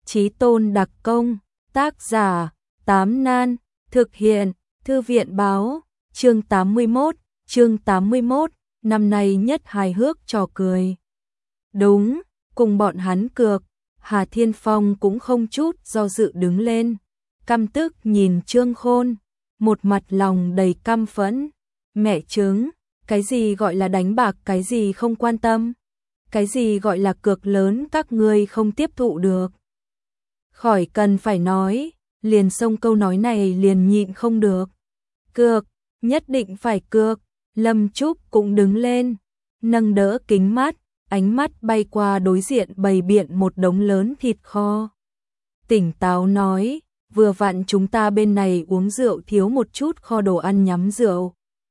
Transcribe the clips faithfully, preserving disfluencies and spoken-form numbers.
Chí tôn đặc công, tác giả, Tám Nan, thực hiện, Thư viện báo, chương tám mươi mốt, chương tám mươi mốt, năm nay nhất hài hước trò cười. Đúng, cùng bọn hắn cược, Hà Thiên Phong cũng không chút do dự đứng lên, căm tức nhìn Trương Khôn, một mặt lòng đầy căm phẫn. Mẹ chứng, cái gì gọi là đánh bạc, cái gì không quan tâm, cái gì gọi là cược lớn các ngươi không tiếp thụ được. Khỏi cần phải nói, liền xông câu nói này liền nhịn không được. Cược, nhất định phải cược. Lâm Trúc cũng đứng lên, nâng đỡ kính mắt, ánh mắt bay qua đối diện bày biện một đống lớn thịt kho. Tỉnh táo nói, vừa vặn chúng ta bên này uống rượu thiếu một chút kho đồ ăn nhắm rượu.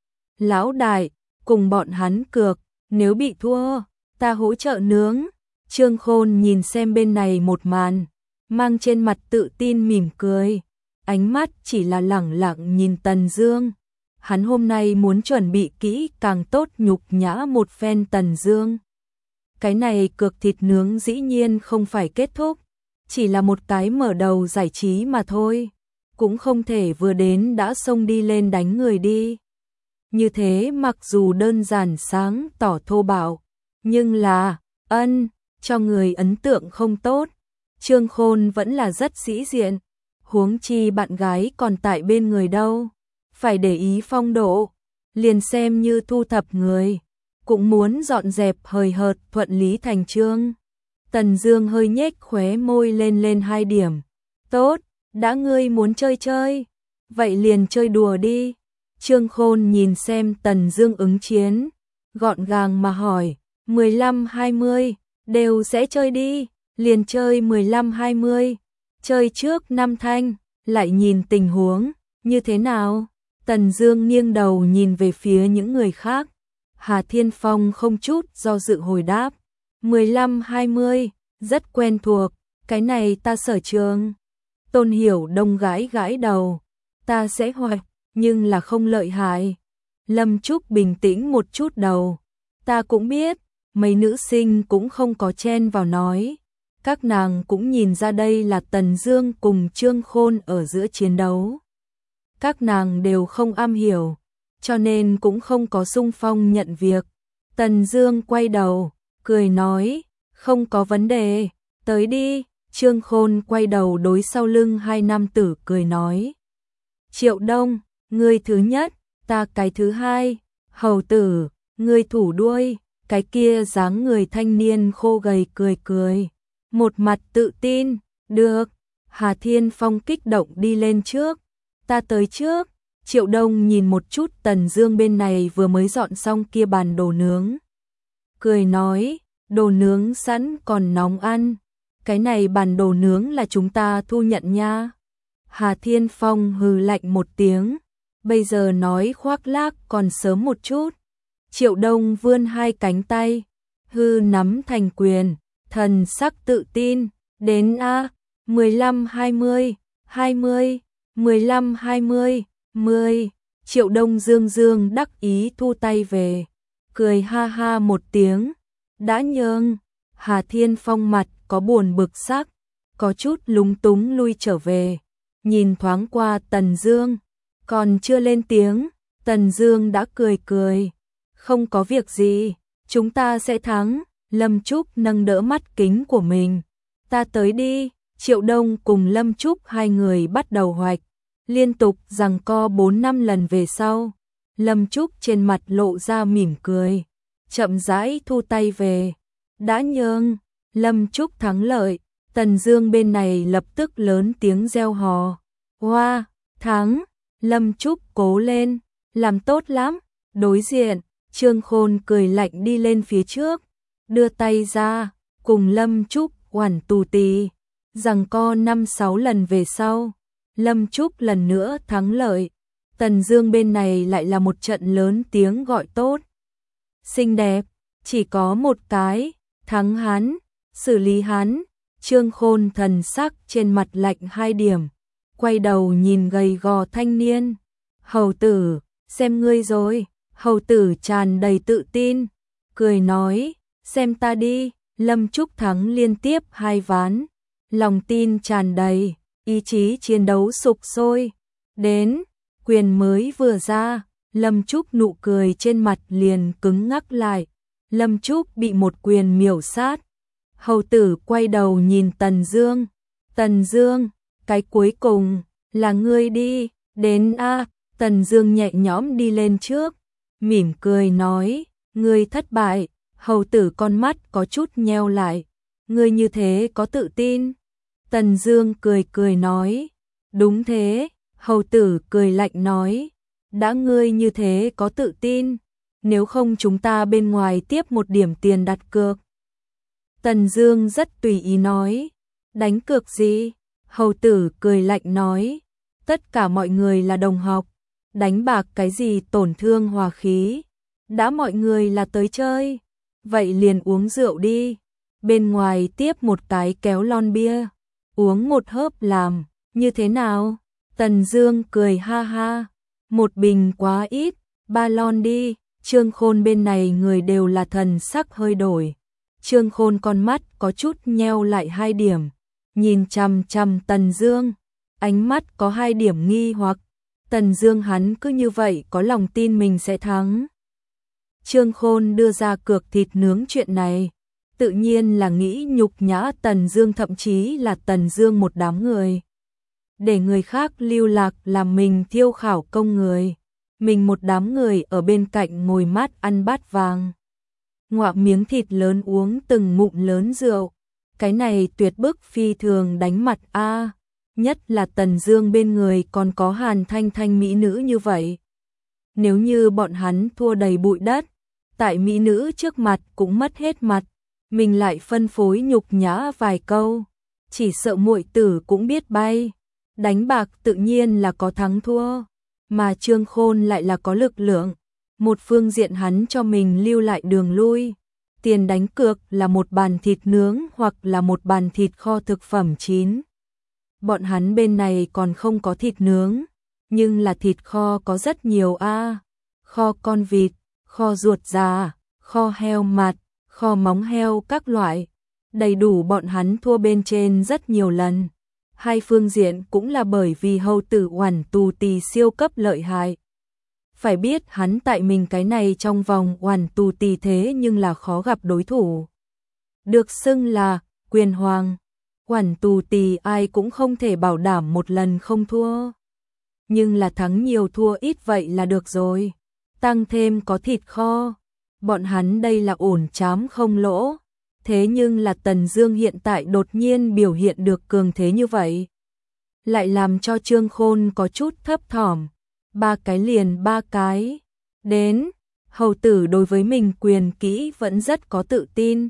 Lão đại, cùng bọn hắn cược, nếu bị thua, ta hỗ trợ nướng. Trương Khôn nhìn xem bên này một màn, mang trên mặt tự tin mỉm cười, ánh mắt chỉ là lẳng lặng nhìn Tần Dương. Hắn hôm nay muốn chuẩn bị kỹ càng tốt nhục nhã một phen Tần Dương. Cái này cược thịt nướng dĩ nhiên không phải kết thúc, chỉ là một cái mở đầu giải trí mà thôi, cũng không thể vừa đến đã xông đi lên đánh người đi. Như thế mặc dù đơn giản sáng tỏ thô bạo, nhưng là, ân, cho người ấn tượng không tốt. Trương Khôn vẫn là rất sĩ diện, huống chi bạn gái còn tại bên người đâu, phải để ý phong độ, liền xem như thu thập người, cũng muốn dọn dẹp hời hợt thuận lý thành chương. Tần Dương hơi nhếch khóe môi lên lên hai điểm. Tốt, đã ngươi muốn chơi chơi, vậy liền chơi đùa đi. Trương Khôn nhìn xem Tần Dương ứng chiến, gọn gàng mà hỏi, mười lăm hai mươi, đều sẽ chơi đi, liền chơi mười lăm hai mươi, chơi trước năm thanh, lại nhìn tình huống, như thế nào? Tần Dương nghiêng đầu nhìn về phía những người khác. Hà Thiên Phong không chút do dự hồi đáp, mười lăm hai mươi, rất quen thuộc, cái này ta sở trường. Tôn Hiểu Đông gãi gãi đầu, ta sẽ hoạch, nhưng là không lợi hại. Lâm Trúc bình tĩnh một chút đầu, ta cũng biết, mấy nữ sinh cũng không có chen vào nói. Các nàng cũng nhìn ra đây là Tần Dương cùng Trương Khôn ở giữa chiến đấu. Các nàng đều không am hiểu, cho nên cũng không có xung phong nhận việc. Tần Dương quay đầu, cười nói, không có vấn đề, tới đi. Trương Khôn quay đầu đối sau lưng hai nam tử cười nói, Triệu Đông, ngươi thứ nhất, ta cái thứ hai. Hầu tử, ngươi thủ đuôi. Cái kia dáng người thanh niên khô gầy cười cười, một mặt tự tin. Được. Hà Thiên Phong kích động đi lên trước, ta tới trước. Triệu Đông nhìn một chút Tần Dương bên này vừa mới dọn xong kia bàn đồ nướng, cười nói, đồ nướng sẵn còn nóng ăn, cái này bàn đồ nướng là chúng ta thu nhận nha. Hà Thiên Phong hừ lạnh một tiếng, bây giờ nói khoác lác còn sớm một chút. Triệu Đông vươn hai cánh tay, hư nắm thành quyền, thần sắc tự tin, đến a, mười lăm hai mươi, hai mươi, mười lăm hai mươi, mười. Triệu Đông dương dương đắc ý thu tay về, cười ha ha một tiếng, đã nhường. Hà Thiên Phong mặt có buồn bực sắc, có chút lúng túng lui trở về, nhìn thoáng qua Tần Dương, còn chưa lên tiếng, Tần Dương đã cười cười, không có việc gì, chúng ta sẽ thắng. Lâm Trúc nâng đỡ mắt kính của mình, ta tới đi. Triệu Đông cùng Lâm Trúc hai người bắt đầu hoạch, liên tục giằng co bốn năm lần về sau, Lâm Trúc trên mặt lộ ra mỉm cười, chậm rãi thu tay về, đã nhường. Lâm Trúc thắng lợi. Tần Dương bên này lập tức lớn tiếng reo hò, hoa, wow, thắng. Lâm Trúc cố lên, làm tốt lắm. Đối diện, Trương Khôn cười lạnh đi lên phía trước, đưa tay ra, cùng Lâm Trúc oản tù tì, giằng co năm sáu lần về sau, Lâm Trúc lần nữa thắng lợi. Tần Dương bên này lại là một trận lớn tiếng gọi tốt, xinh đẹp, chỉ có một cái, thắng hắn, xử lý hắn. Trương Khôn thần sắc trên mặt lạnh hai điểm, quay đầu nhìn gầy gò thanh niên, hầu tử, xem ngươi rồi. Hầu tử tràn đầy tự tin, cười nói, xem ta đi. Lâm Trúc thắng liên tiếp hai ván, lòng tin tràn đầy, ý chí chiến đấu sục sôi. Đến, quyền mới vừa ra, Lâm Trúc nụ cười trên mặt liền cứng ngắc lại. Lâm Trúc bị một quyền miểu sát. Hầu tử quay đầu nhìn Tần Dương. Tần Dương, cái cuối cùng, là ngươi đi, đến a. Tần Dương nhẹ nhõm đi lên trước, mỉm cười nói, ngươi thất bại. Hầu tử con mắt có chút nheo lại, ngươi như thế có tự tin? Tần Dương cười cười nói, đúng thế. Hầu tử cười lạnh nói, đã ngươi như thế có tự tin, nếu không chúng ta bên ngoài tiếp một điểm tiền đặt cược. Tần Dương rất tùy ý nói, đánh cược gì? Hầu tử cười lạnh nói, tất cả mọi người là đồng học, đánh bạc cái gì tổn thương hòa khí, đã mọi người là tới chơi, vậy liền uống rượu đi, bên ngoài tiếp một cái kéo lon bia, uống một hớp làm, như thế nào? Tần Dương cười ha ha, một bình quá ít, ba lon đi. Trương Khôn bên này người đều là thần sắc hơi đổi. Trương Khôn con mắt có chút nheo lại hai điểm, nhìn chằm chằm Tần Dương, ánh mắt có hai điểm nghi hoặc. Tần Dương hắn cứ như vậy có lòng tin mình sẽ thắng. Trương Khôn đưa ra cược thịt nướng chuyện này, tự nhiên là nghĩ nhục nhã Tần Dương, thậm chí là Tần Dương một đám người. Để người khác lưu lạc làm mình thiêu khảo công người, mình một đám người ở bên cạnh ngồi mát ăn bát vàng. Ngoạ miếng thịt lớn uống từng ngụm lớn rượu, cái này tuyệt bức phi thường đánh mặt a, nhất là Tần Dương bên người còn có Hàn Thanh Thanh mỹ nữ như vậy. Nếu như bọn hắn thua đầy bụi đất, tại mỹ nữ trước mặt cũng mất hết mặt, mình lại phân phối nhục nhã vài câu, chỉ sợ muội tử cũng biết bay. Đánh bạc tự nhiên là có thắng thua, mà Trương Khôn lại là có lực lượng, một phương diện hắn cho mình lưu lại đường lui. Tiền đánh cược là một bàn thịt nướng hoặc là một bàn thịt kho thực phẩm chín. Bọn hắn bên này còn không có thịt nướng, nhưng là thịt kho có rất nhiều a, kho con vịt, kho ruột già, kho heo mặt, kho móng heo các loại, đầy đủ bọn hắn thua bên trên rất nhiều lần. Hai phương diện cũng là bởi vì hầu tử Oản Tù Tì siêu cấp lợi hại. Phải biết hắn tại mình cái này trong vòng Oản Tù Tì thế nhưng là khó gặp đối thủ. Được xưng là quyền hoàng, Oản Tù Tì ai cũng không thể bảo đảm một lần không thua. Nhưng là thắng nhiều thua ít vậy là được rồi. Tăng thêm có thịt kho, bọn hắn đây là ổn chám không lỗ. Thế nhưng là Tần Dương hiện tại đột nhiên biểu hiện được cường thế như vậy, lại làm cho Trương Khôn có chút thấp thỏm. Ba cái liền ba cái. Đến, hầu tử đối với mình quyền kỹ vẫn rất có tự tin.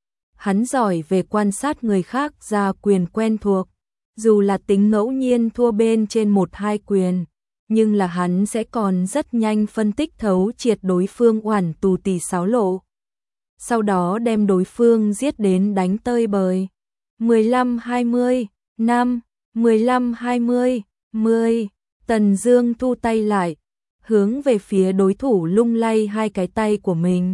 Hắn giỏi về quan sát người khác ra quyền quen thuộc, dù là tính ngẫu nhiên thua bên trên một hai quyền, nhưng là hắn sẽ còn rất nhanh phân tích thấu triệt đối phương Oản Tù Tì xáo lộ. Sau đó đem đối phương giết đến đánh tơi bời. mười lăm hai mươi, năm, mười lăm hai mươi, mười. Tần Dương thu tay lại, hướng về phía đối thủ lung lay hai cái tay của mình.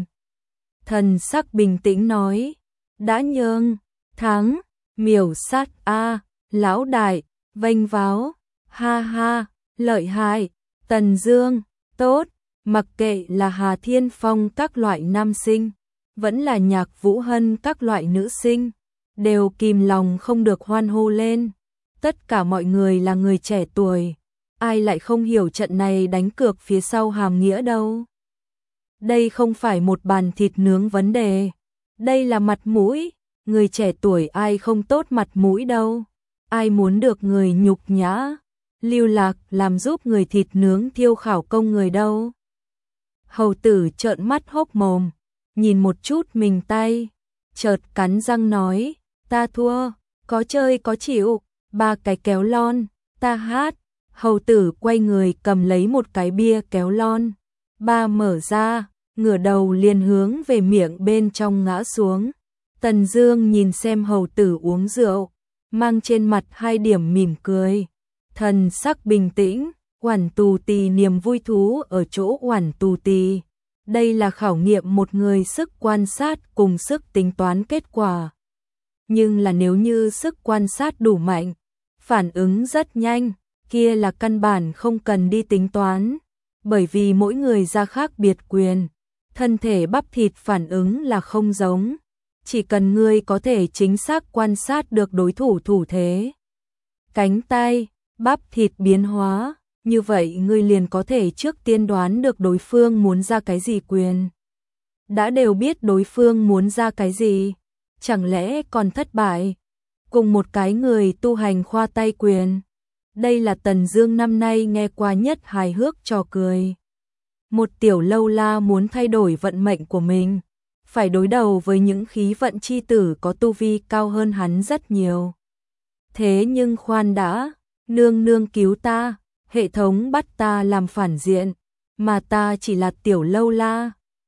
Thần sắc bình tĩnh nói, đã nhường, thắng, miểu sát a, lão đại, vênh váo, ha ha, lợi hại, Tần Dương, tốt, mặc kệ là Hà Thiên Phong các loại nam sinh, vẫn là Nhạc Vũ Hân các loại nữ sinh, đều kìm lòng không được hoan hô lên. Tất cả mọi người là người trẻ tuổi, ai lại không hiểu trận này đánh cược phía sau hàm nghĩa đâu. Đây không phải một bàn thịt nướng vấn đề, đây là mặt mũi, người trẻ tuổi ai không tốt mặt mũi đâu, ai muốn được người nhục nhã, lưu lạc làm giúp người thịt nướng thiêu khảo công người đâu. Hầu tử trợn mắt hốc mồm, nhìn một chút mình tay, chợt cắn răng nói, ta thua, có chơi có chịu, ba cái kéo lon, ta hát. Hầu tử quay người cầm lấy một cái bia kéo lon, ba mở ra, ngửa đầu liền hướng về miệng bên trong ngã xuống. Tần Dương nhìn xem hầu tử uống rượu, mang trên mặt hai điểm mỉm cười, thần sắc bình tĩnh. Oản Tù Tì niềm vui thú ở chỗ Oản Tù Tì, đây là khảo nghiệm một người sức quan sát cùng sức tính toán kết quả. nhưng là nếu như sức quan sát đủ mạnh, phản ứng rất nhanh, kia là căn bản không cần đi tính toán, bởi vì mỗi người ra khác biệt quyền, thân thể bắp thịt phản ứng là không giống, chỉ cần ngươi có thể chính xác quan sát được đối thủ thủ thế, cánh tay, bắp thịt biến hóa, như vậy ngươi liền có thể trước tiên đoán được đối phương muốn ra cái gì quyền. Đã đều biết đối phương muốn ra cái gì, chẳng lẽ còn thất bại? Cùng một cái người tu hành khoa tay quyền. Đây là Tần Dương năm nay nghe qua nhất hài hước trò cười. Một tiểu lâu la muốn thay đổi vận mệnh của mình, phải đối đầu với những khí vận chi tử có tu vi cao hơn hắn rất nhiều. Thế nhưng khoan đã, nương nương cứu ta, hệ thống bắt ta làm phản diện, mà ta chỉ là tiểu lâu la,